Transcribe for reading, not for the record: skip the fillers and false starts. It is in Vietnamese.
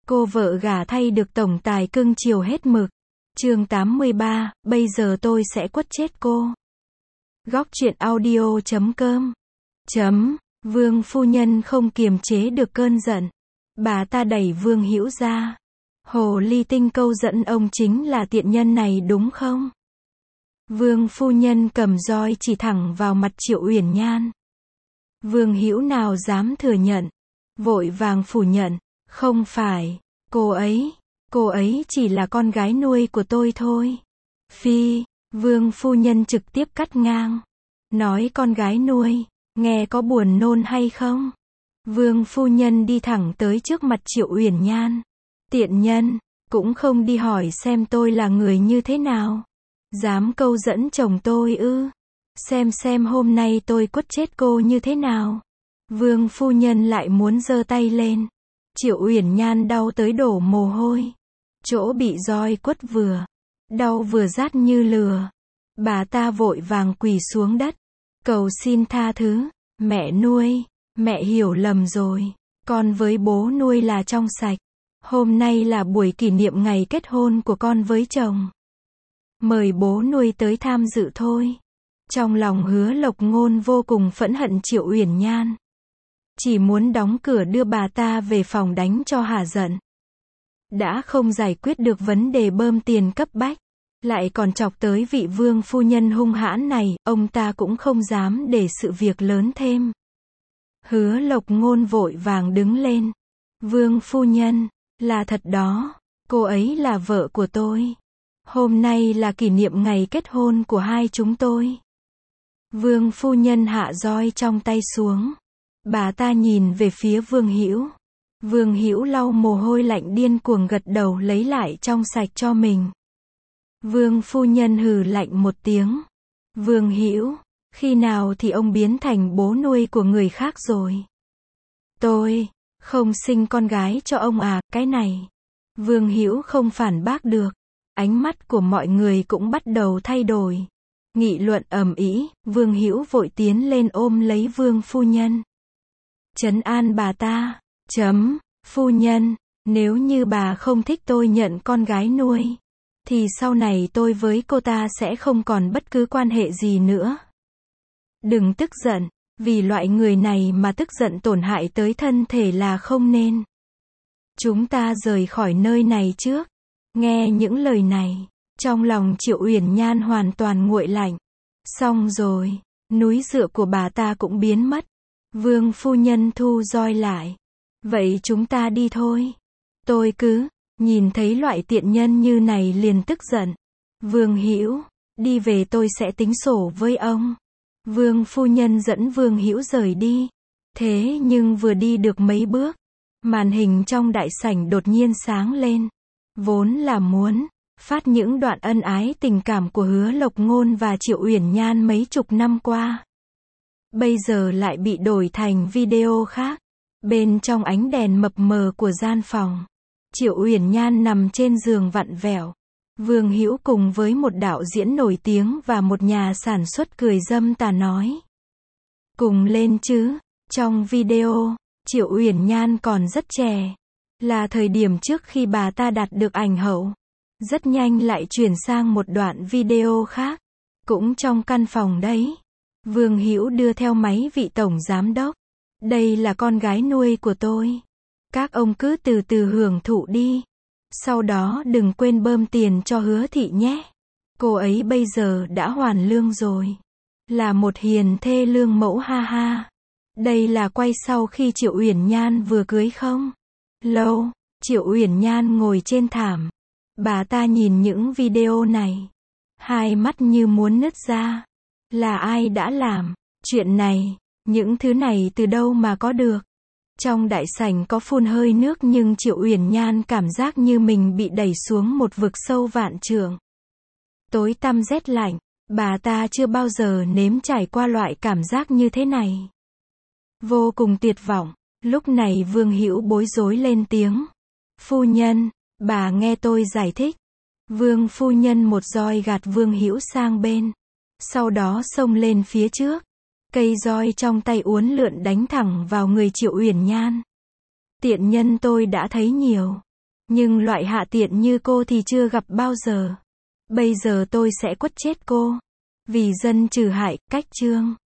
Cô vợ gả thay được tổng tài cưng chiều hết mực. Chương 83, bây giờ tôi sẽ quất chết cô. Góc truyện audio.com. Vương phu nhân không kiềm chế được cơn giận. Bà ta đẩy Vương Hữu ra. Hồ ly tinh câu dẫn ông chính là tiện nhân này đúng không? Vương phu nhân cầm roi chỉ thẳng vào mặt Triệu Uyển Nhan. Vương Hữu nào dám thừa nhận, vội vàng phủ nhận, không phải, cô ấy chỉ là con gái nuôi của tôi thôi. Phi, Vương phu nhân trực tiếp cắt ngang, nói con gái nuôi, nghe có buồn nôn hay không? Vương phu nhân đi thẳng tới trước mặt Triệu Uyển Nhan. Tiện nhân, cũng không đi hỏi xem tôi là người như thế nào. Dám câu dẫn chồng tôi ư? Xem hôm nay tôi quất chết cô như thế nào. Vương phu nhân lại muốn giơ tay lên. Triệu Uyển Nhan đau tới đổ mồ hôi. Chỗ bị roi quất vừa đau vừa rát như lửa. Bà ta vội vàng quỳ xuống đất, cầu xin tha thứ. Mẹ nuôi, mẹ hiểu lầm rồi. Con với bố nuôi là trong sạch. Hôm nay là buổi kỷ niệm ngày kết hôn của con với chồng. Mời bố nuôi tới tham dự thôi. Trong lòng Hứa Lộc Ngôn vô cùng phẫn hận Triệu Uyển Nhan. Chỉ muốn đóng cửa đưa bà ta về phòng đánh cho hả giận. Đã không giải quyết được vấn đề bơm tiền cấp bách, lại còn chọc tới vị vương phu nhân hung hãn này, ông ta cũng không dám để sự việc lớn thêm. Hứa Lộc Ngôn vội vàng đứng lên. Vương phu nhân, là thật đó, cô ấy là vợ của tôi. Hôm nay là kỷ niệm ngày kết hôn của hai chúng tôi. Vương phu nhân hạ roi trong tay xuống. Bà ta nhìn về phía Vương Hữu. Vương Hữu lau mồ hôi lạnh điên cuồng gật đầu lấy lại trong sạch cho mình. Vương phu nhân hừ lạnh một tiếng. Vương Hữu, khi nào thì ông biến thành bố nuôi của người khác rồi? Tôi không sinh con gái cho ông à, cái này. Vương Hữu không phản bác được. Ánh mắt của mọi người cũng bắt đầu thay đổi. Nghị luận ầm ĩ, Vương Hữu vội tiến lên ôm lấy Vương phu nhân. Trấn an bà ta. Phu nhân, nếu như bà không thích tôi nhận con gái nuôi, thì sau này tôi với cô ta sẽ không còn bất cứ quan hệ gì nữa. Đừng tức giận, vì loại người này mà tức giận tổn hại tới thân thể là không nên. Chúng ta rời khỏi nơi này trước. Nghe những lời này, trong lòng Triệu Uyển Nhan hoàn toàn nguội lạnh. Xong rồi, núi dựa của bà ta cũng biến mất. Vương phu nhân thu roi lại. Vậy chúng ta đi thôi. Tôi cứ nhìn thấy loại tiện nhân như này liền tức giận. Vương Hữu, đi về tôi sẽ tính sổ với ông. Vương phu nhân dẫn Vương Hữu rời đi. Thế nhưng vừa đi được mấy bước, màn hình trong đại sảnh đột nhiên sáng lên. Vốn là muốn phát những đoạn ân ái tình cảm của Hứa Lộc Ngôn và Triệu Uyển Nhan mấy chục năm qua. Bây giờ lại bị đổi thành video khác. Bên trong ánh đèn mập mờ của gian phòng, Triệu Uyển Nhan nằm trên giường vặn vẹo. Vương Hữu cùng với một đạo diễn nổi tiếng và một nhà sản xuất cười dâm tà nói. Cùng lên chứ. Trong video, Triệu Uyển Nhan còn rất trẻ. Là thời điểm trước khi bà ta đạt được ảnh hậu. Rất nhanh lại chuyển sang một đoạn video khác. Cũng trong căn phòng đấy. Vương Hữu đưa theo máy vị tổng giám đốc. Đây là con gái nuôi của tôi. Các ông cứ từ từ hưởng thụ đi. Sau đó đừng quên bơm tiền cho Hứa thị nhé. Cô ấy bây giờ đã hoàn lương rồi. Là một hiền thê lương mẫu ha ha. Đây là quay sau khi Triệu Uyển Nhan vừa cưới không? Lâu, Triệu Uyển Nhan ngồi trên thảm. Bà ta nhìn những video này. Hai mắt như muốn nứt ra. Là ai đã làm chuyện này? Những thứ này từ đâu mà có được? Trong đại sảnh có phun hơi nước nhưng Triệu Uyển Nhan cảm giác như mình bị đẩy xuống một vực sâu vạn trượng. Tối tăm rét lạnh, bà ta chưa bao giờ nếm trải qua loại cảm giác như thế này. Vô cùng tuyệt vọng. Lúc này Vương Hữu bối rối lên tiếng. Phu nhân, bà nghe tôi giải thích. Vương phu nhân một roi gạt Vương Hữu sang bên. Sau đó xông lên phía trước. Cây roi trong tay uốn lượn đánh thẳng vào người Triệu Uyển Nhan. Tiện nhân tôi đã thấy nhiều. Nhưng loại hạ tiện như cô thì chưa gặp bao giờ. Bây giờ tôi sẽ quất chết cô. Vì dân trừ hại, cách chương.